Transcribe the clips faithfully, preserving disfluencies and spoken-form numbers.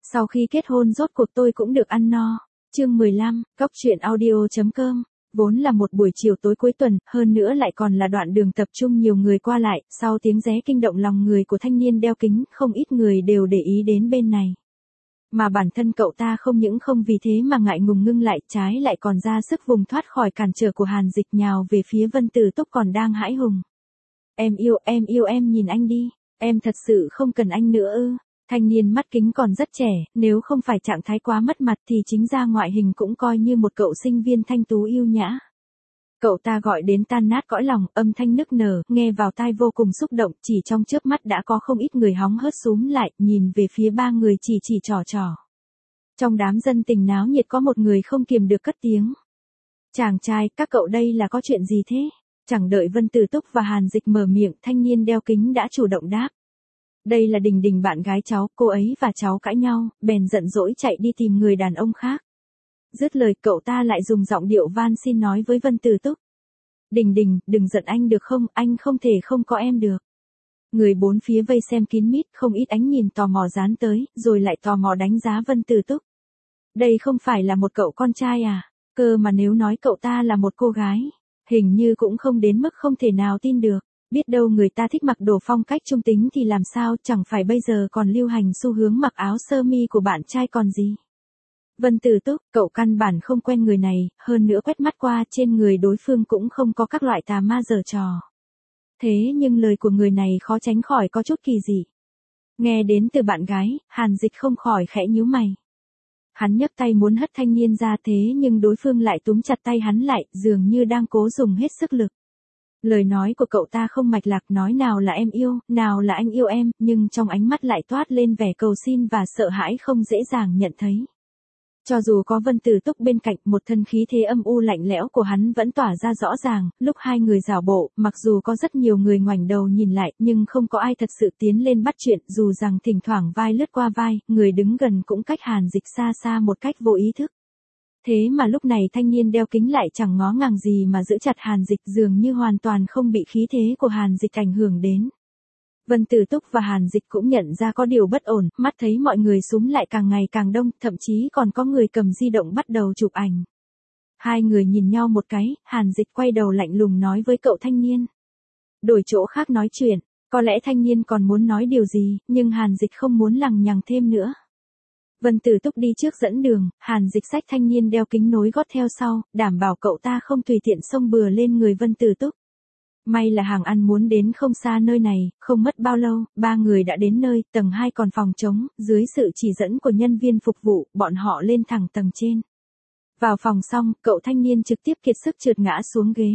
Sau khi kết hôn rốt cuộc tôi cũng được ăn no. Chương mười lăm, Cóc truyện audio chấm com. Vốn là một buổi chiều tối cuối tuần, hơn nữa lại còn là đoạn đường tập trung nhiều người qua lại, sau tiếng ré kinh động lòng người của thanh niên đeo kính, không ít người đều để ý đến bên này. Mà bản thân cậu ta không những không vì thế mà ngại ngùng ngưng lại, trái lại còn ra sức vùng thoát khỏi cản trở của Hàn Dịch nhào về phía Vân Tử Túc còn đang hãi hùng. Em yêu, em yêu em nhìn anh đi, em thật sự không cần anh nữa ư. Thanh niên mắt kính còn rất trẻ, nếu không phải trạng thái quá mất mặt thì chính ra ngoại hình cũng coi như một cậu sinh viên thanh tú yêu nhã. Cậu ta gọi đến tan nát cõi lòng, âm thanh nức nở, nghe vào tai vô cùng xúc động, chỉ trong chớp mắt đã có không ít người hóng hớt xúm lại, nhìn về phía ba người chỉ chỉ trò trò. Trong đám dân tình náo nhiệt có một người không kiềm được cất tiếng. Chàng trai, các cậu đây là có chuyện gì thế? Chẳng đợi Vân Tử Túc và Hàn Dịch mở miệng, thanh niên đeo kính đã chủ động đáp. Đây là Đình Đình bạn gái cháu, cô ấy và cháu cãi nhau, bèn giận dỗi chạy đi tìm người đàn ông khác. Dứt lời cậu ta lại dùng giọng điệu van xin nói với Vân Tử Túc. Đình Đình, đừng giận anh được không, anh không thể không có em được. Người bốn phía vây xem kín mít, không ít ánh nhìn tò mò dán tới, rồi lại tò mò đánh giá Vân Tử Túc. Đây không phải là một cậu con trai à, cơ mà nếu nói cậu ta là một cô gái, hình như cũng không đến mức không thể nào tin được. Biết đâu người ta thích mặc đồ phong cách trung tính thì làm sao, chẳng phải bây giờ còn lưu hành xu hướng mặc áo sơ mi của bạn trai còn gì. Vân Tử Túc, cậu căn bản không quen người này, hơn nữa quét mắt qua trên người đối phương cũng không có các loại tà ma giở trò. Thế nhưng lời của người này khó tránh khỏi có chút kỳ dị. Nghe đến từ bạn gái, Hàn Dịch không khỏi khẽ nhíu mày. Hắn nhấc tay muốn hất thanh niên ra thế nhưng đối phương lại túm chặt tay hắn lại, dường như đang cố dùng hết sức lực. Lời nói của cậu ta không mạch lạc, nói nào là em yêu, nào là anh yêu em, nhưng trong ánh mắt lại toát lên vẻ cầu xin và sợ hãi không dễ dàng nhận thấy. Cho dù có Vân Tử Túc bên cạnh, một thân khí thế âm u lạnh lẽo của hắn vẫn tỏa ra rõ ràng, lúc hai người rảo bộ, mặc dù có rất nhiều người ngoảnh đầu nhìn lại, nhưng không có ai thật sự tiến lên bắt chuyện, dù rằng thỉnh thoảng vai lướt qua vai, người đứng gần cũng cách Hàn Dịch xa xa một cách vô ý thức. Thế mà lúc này thanh niên đeo kính lại chẳng ngó ngàng gì mà giữ chặt Hàn Dịch, dường như hoàn toàn không bị khí thế của Hàn Dịch ảnh hưởng đến. Vân Tử Túc và Hàn Dịch cũng nhận ra có điều bất ổn, mắt thấy mọi người xúm lại càng ngày càng đông, thậm chí còn có người cầm di động bắt đầu chụp ảnh. Hai người nhìn nhau một cái, Hàn Dịch quay đầu lạnh lùng nói với cậu thanh niên. Đổi chỗ khác nói chuyện, có lẽ thanh niên còn muốn nói điều gì, nhưng Hàn Dịch không muốn lằng nhằng thêm nữa. Vân Tử Túc đi trước dẫn đường, Hàn Dịch xách thanh niên đeo kính nối gót theo sau, đảm bảo cậu ta không tùy tiện xông bừa lên người Vân Tử Túc. May là hàng ăn muốn đến không xa nơi này, không mất bao lâu, ba người đã đến nơi, tầng hai còn phòng trống, dưới sự chỉ dẫn của nhân viên phục vụ, bọn họ lên thẳng tầng trên. Vào phòng xong, cậu thanh niên trực tiếp kiệt sức trượt ngã xuống ghế.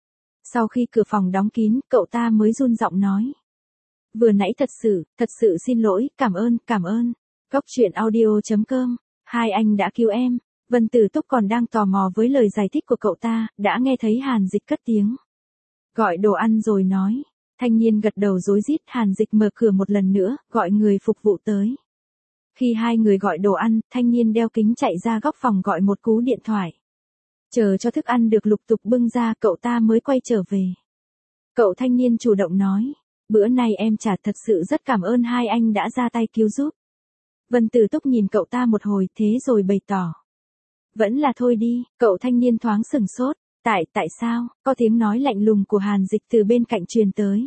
Sau khi cửa phòng đóng kín, cậu ta mới run giọng nói. Vừa nãy thật sự, thật sự xin lỗi, cảm ơn, cảm ơn. Cóc truyện audio chấm com, hai anh đã cứu em. Vân Tử Túc còn đang tò mò với lời giải thích của cậu ta, đã nghe thấy Hàn Dịch cất tiếng. Gọi đồ ăn rồi nói. Thanh niên gật đầu rối rít, Hàn Dịch mở cửa một lần nữa, gọi người phục vụ tới. Khi hai người gọi đồ ăn, thanh niên đeo kính chạy ra góc phòng gọi một cú điện thoại. Chờ cho thức ăn được lục tục bưng ra, cậu ta mới quay trở về. Cậu thanh niên chủ động nói, bữa nay em trả thật sự rất cảm ơn hai anh đã ra tay cứu giúp. Vân Tử Túc nhìn cậu ta một hồi thế rồi bày tỏ. Vẫn là thôi đi, cậu thanh niên thoáng sửng sốt. Tại, tại sao, có tiếng nói lạnh lùng của Hàn Dịch từ bên cạnh truyền tới.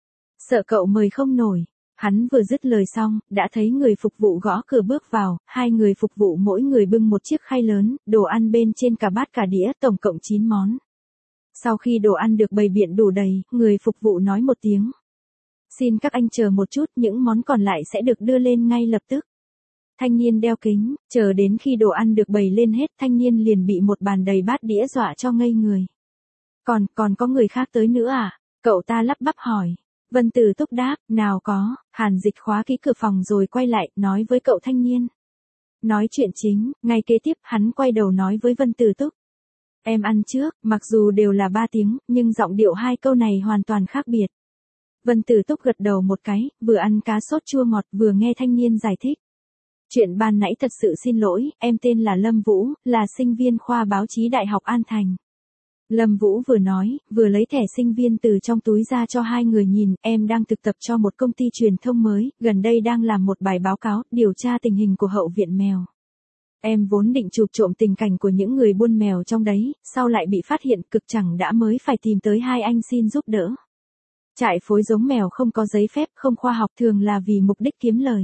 Sợ cậu mời không nổi. Hắn vừa dứt lời xong, đã thấy người phục vụ gõ cửa bước vào, hai người phục vụ mỗi người bưng một chiếc khay lớn, đồ ăn bên trên cả bát cả đĩa, tổng cộng chín món. Sau khi đồ ăn được bày biện đủ đầy, người phục vụ nói một tiếng. Xin các anh chờ một chút, những món còn lại sẽ được đưa lên ngay lập tức. Thanh niên đeo kính, chờ đến khi đồ ăn được bày lên hết, thanh niên liền bị một bàn đầy bát đĩa dọa cho ngây người. Còn, còn có người khác tới nữa à? Cậu ta lắp bắp hỏi. Vân Tử Túc đáp, nào có. Hàn Dịch khóa kỹ cửa phòng rồi quay lại, nói với cậu thanh niên. Nói chuyện chính, ngay kế tiếp hắn quay đầu nói với Vân Tử Túc. Em ăn trước, mặc dù đều là ba tiếng, nhưng giọng điệu hai câu này hoàn toàn khác biệt. Vân Tử Túc gật đầu một cái, vừa ăn cá sốt chua ngọt vừa nghe thanh niên giải thích. Chuyện ban nãy thật sự xin lỗi, em tên là Lâm Vũ, là sinh viên khoa báo chí Đại học An Thành. Lâm Vũ vừa nói, vừa lấy thẻ sinh viên từ trong túi ra cho hai người nhìn, em đang thực tập cho một công ty truyền thông mới, gần đây đang làm một bài báo cáo, điều tra tình hình của hậu viện mèo. Em vốn định chụp trộm tình cảnh của những người buôn mèo trong đấy, sau lại bị phát hiện cực chẳng đã mới phải tìm tới hai anh xin giúp đỡ. Trại phối giống mèo không có giấy phép, không khoa học, thường là vì mục đích kiếm lời.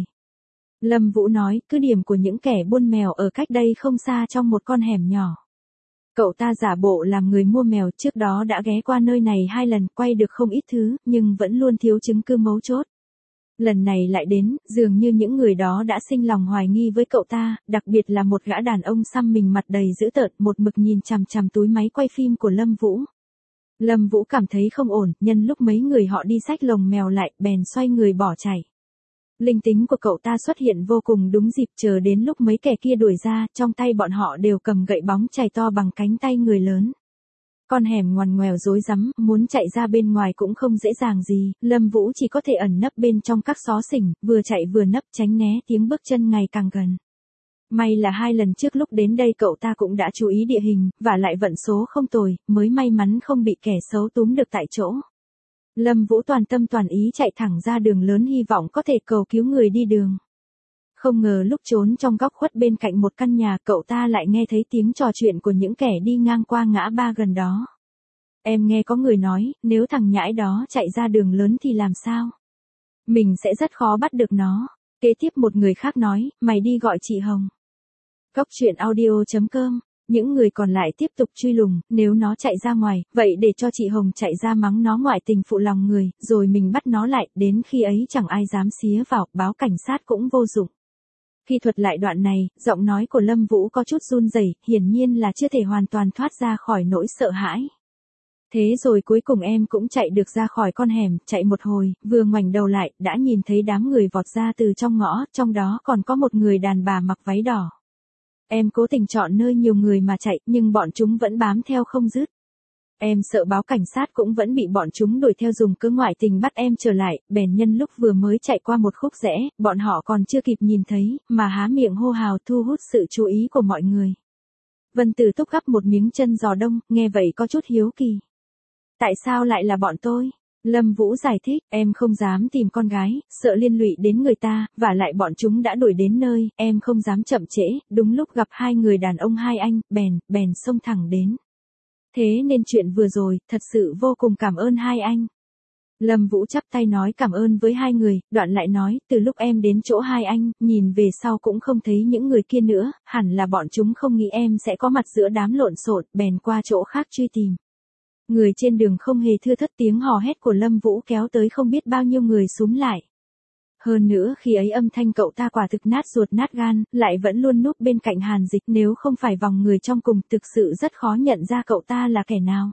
Lâm Vũ nói, cứ điểm của những kẻ buôn mèo ở cách đây không xa trong một con hẻm nhỏ. Cậu ta giả bộ làm người mua mèo, trước đó đã ghé qua nơi này hai lần, quay được không ít thứ, nhưng vẫn luôn thiếu chứng cứ mấu chốt. Lần này lại đến, dường như những người đó đã sinh lòng hoài nghi với cậu ta, đặc biệt là một gã đàn ông xăm mình mặt đầy dữ tợn, một mực nhìn chằm chằm túi máy quay phim của Lâm Vũ. Lâm Vũ cảm thấy không ổn, nhân lúc mấy người họ đi xách lồng mèo lại, bèn xoay người bỏ chạy. Linh tính của cậu ta xuất hiện vô cùng đúng dịp, chờ đến lúc mấy kẻ kia đuổi ra, trong tay bọn họ đều cầm gậy bóng chày to bằng cánh tay người lớn. Con hẻm ngoằn ngoèo rối rắm, muốn chạy ra bên ngoài cũng không dễ dàng gì, Lâm Vũ chỉ có thể ẩn nấp bên trong các xó xỉnh, vừa chạy vừa nấp tránh né tiếng bước chân ngày càng gần. May là hai lần trước lúc đến đây cậu ta cũng đã chú ý địa hình, và lại vận số không tồi, mới may mắn không bị kẻ xấu túm được tại chỗ. Lâm Vũ toàn tâm toàn ý chạy thẳng ra đường lớn hy vọng có thể cầu cứu người đi đường. Không ngờ lúc trốn trong góc khuất bên cạnh một căn nhà, cậu ta lại nghe thấy tiếng trò chuyện của những kẻ đi ngang qua ngã ba gần đó. Em nghe có người nói, nếu thằng nhãi đó chạy ra đường lớn thì làm sao? Mình sẽ rất khó bắt được nó. Kế tiếp một người khác nói, mày đi gọi chị Hồng. Cốc truyện audio chấm com. Những người còn lại tiếp tục truy lùng, nếu nó chạy ra ngoài, vậy để cho chị Hồng chạy ra mắng nó ngoại tình phụ lòng người, rồi mình bắt nó lại, đến khi ấy chẳng ai dám xía vào, báo cảnh sát cũng vô dụng. Khi thuật lại đoạn này, giọng nói của Lâm Vũ có chút run rẩy, hiển nhiên là chưa thể hoàn toàn thoát ra khỏi nỗi sợ hãi. Thế rồi cuối cùng em cũng chạy được ra khỏi con hẻm, chạy một hồi, vừa ngoảnh đầu lại, đã nhìn thấy đám người vọt ra từ trong ngõ, trong đó còn có một người đàn bà mặc váy đỏ. Em cố tình chọn nơi nhiều người mà chạy, nhưng bọn chúng vẫn bám theo không dứt. Em sợ báo cảnh sát cũng vẫn bị bọn chúng đuổi theo dùng cớ ngoại tình bắt em trở lại, bèn nhân lúc vừa mới chạy qua một khúc rẽ, bọn họ còn chưa kịp nhìn thấy, mà há miệng hô hào thu hút sự chú ý của mọi người. Vân Tử Túc gắp một miếng chân giò đông, nghe vậy có chút hiếu kỳ. Tại sao lại là bọn tôi? Lâm Vũ giải thích, em không dám tìm con gái, sợ liên lụy đến người ta, và lại bọn chúng đã đuổi đến nơi, em không dám chậm trễ, đúng lúc gặp hai người đàn ông hai anh, bèn, bèn xông thẳng đến. Thế nên chuyện vừa rồi, thật sự vô cùng cảm ơn hai anh. Lâm Vũ chắp tay nói cảm ơn với hai người, đoạn lại nói, từ lúc em đến chỗ hai anh, nhìn về sau cũng không thấy những người kia nữa, hẳn là bọn chúng không nghĩ em sẽ có mặt giữa đám lộn xộn, bèn qua chỗ khác truy tìm. Người trên đường không hề thưa thất, tiếng hò hét của Lâm Vũ kéo tới không biết bao nhiêu người xúm lại. Hơn nữa khi ấy âm thanh cậu ta quả thực nát ruột nát gan, lại vẫn luôn núp bên cạnh Hàn Dịch, nếu không phải vòng người trong cùng thực sự rất khó nhận ra cậu ta là kẻ nào.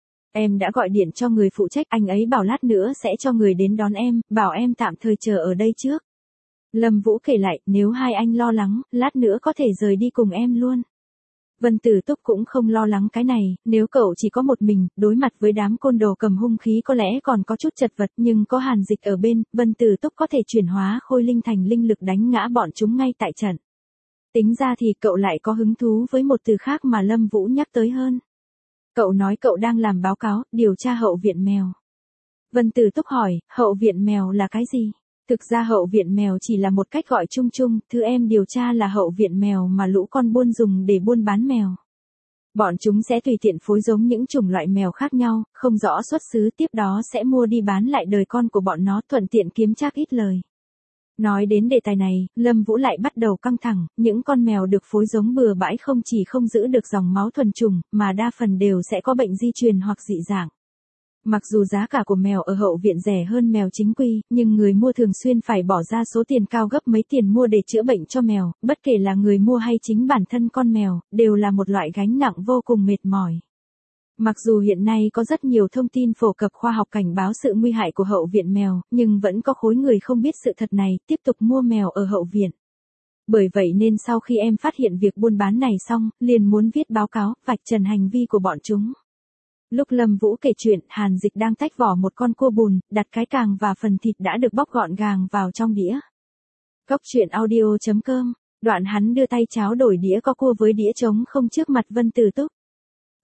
Em đã gọi điện cho người phụ trách, anh ấy bảo lát nữa sẽ cho người đến đón em, bảo em tạm thời chờ ở đây trước. Lâm Vũ kể lại, nếu hai anh lo lắng, lát nữa có thể rời đi cùng em luôn. Vân Tử Túc cũng không lo lắng cái này, nếu cậu chỉ có một mình, đối mặt với đám côn đồ cầm hung khí có lẽ còn có chút chật vật, nhưng có Hàn Dịch ở bên, Vân Tử Túc có thể chuyển hóa khôi linh thành linh lực đánh ngã bọn chúng ngay tại trận. Tính ra thì cậu lại có hứng thú với một từ khác mà Lâm Vũ nhắc tới hơn. Cậu nói cậu đang làm báo cáo, điều tra hậu viện mèo. Vân Tử Túc hỏi, hậu viện mèo là cái gì? Thực ra hậu viện mèo chỉ là một cách gọi chung chung, thứ em điều tra là hậu viện mèo mà lũ con buôn dùng để buôn bán mèo. Bọn chúng sẽ tùy tiện phối giống những chủng loại mèo khác nhau, không rõ xuất xứ, tiếp đó sẽ mua đi bán lại đời con của bọn nó, thuận tiện kiếm trác ít lời. Nói đến đề tài này, Lâm Vũ lại bắt đầu căng thẳng, những con mèo được phối giống bừa bãi không chỉ không giữ được dòng máu thuần chủng, mà đa phần đều sẽ có bệnh di truyền hoặc dị dạng. Mặc dù giá cả của mèo ở hậu viện rẻ hơn mèo chính quy, nhưng người mua thường xuyên phải bỏ ra số tiền cao gấp mấy tiền mua để chữa bệnh cho mèo, bất kể là người mua hay chính bản thân con mèo, đều là một loại gánh nặng vô cùng mệt mỏi. Mặc dù hiện nay có rất nhiều thông tin phổ cập khoa học cảnh báo sự nguy hại của hậu viện mèo, nhưng vẫn có khối người không biết sự thật này, tiếp tục mua mèo ở hậu viện. Bởi vậy nên sau khi em phát hiện việc buôn bán này xong, liền muốn viết báo cáo, vạch trần hành vi của bọn chúng. Lúc Lâm Vũ kể chuyện, Hàn Dịch đang tách vỏ một con cua bùn, đặt cái càng và phần thịt đã được bóc gọn gàng vào trong đĩa. Cốc truyện audio chấm com, đoạn hắn đưa tay cháo đổi đĩa có cua với đĩa trống không trước mặt Vân Tử Túc.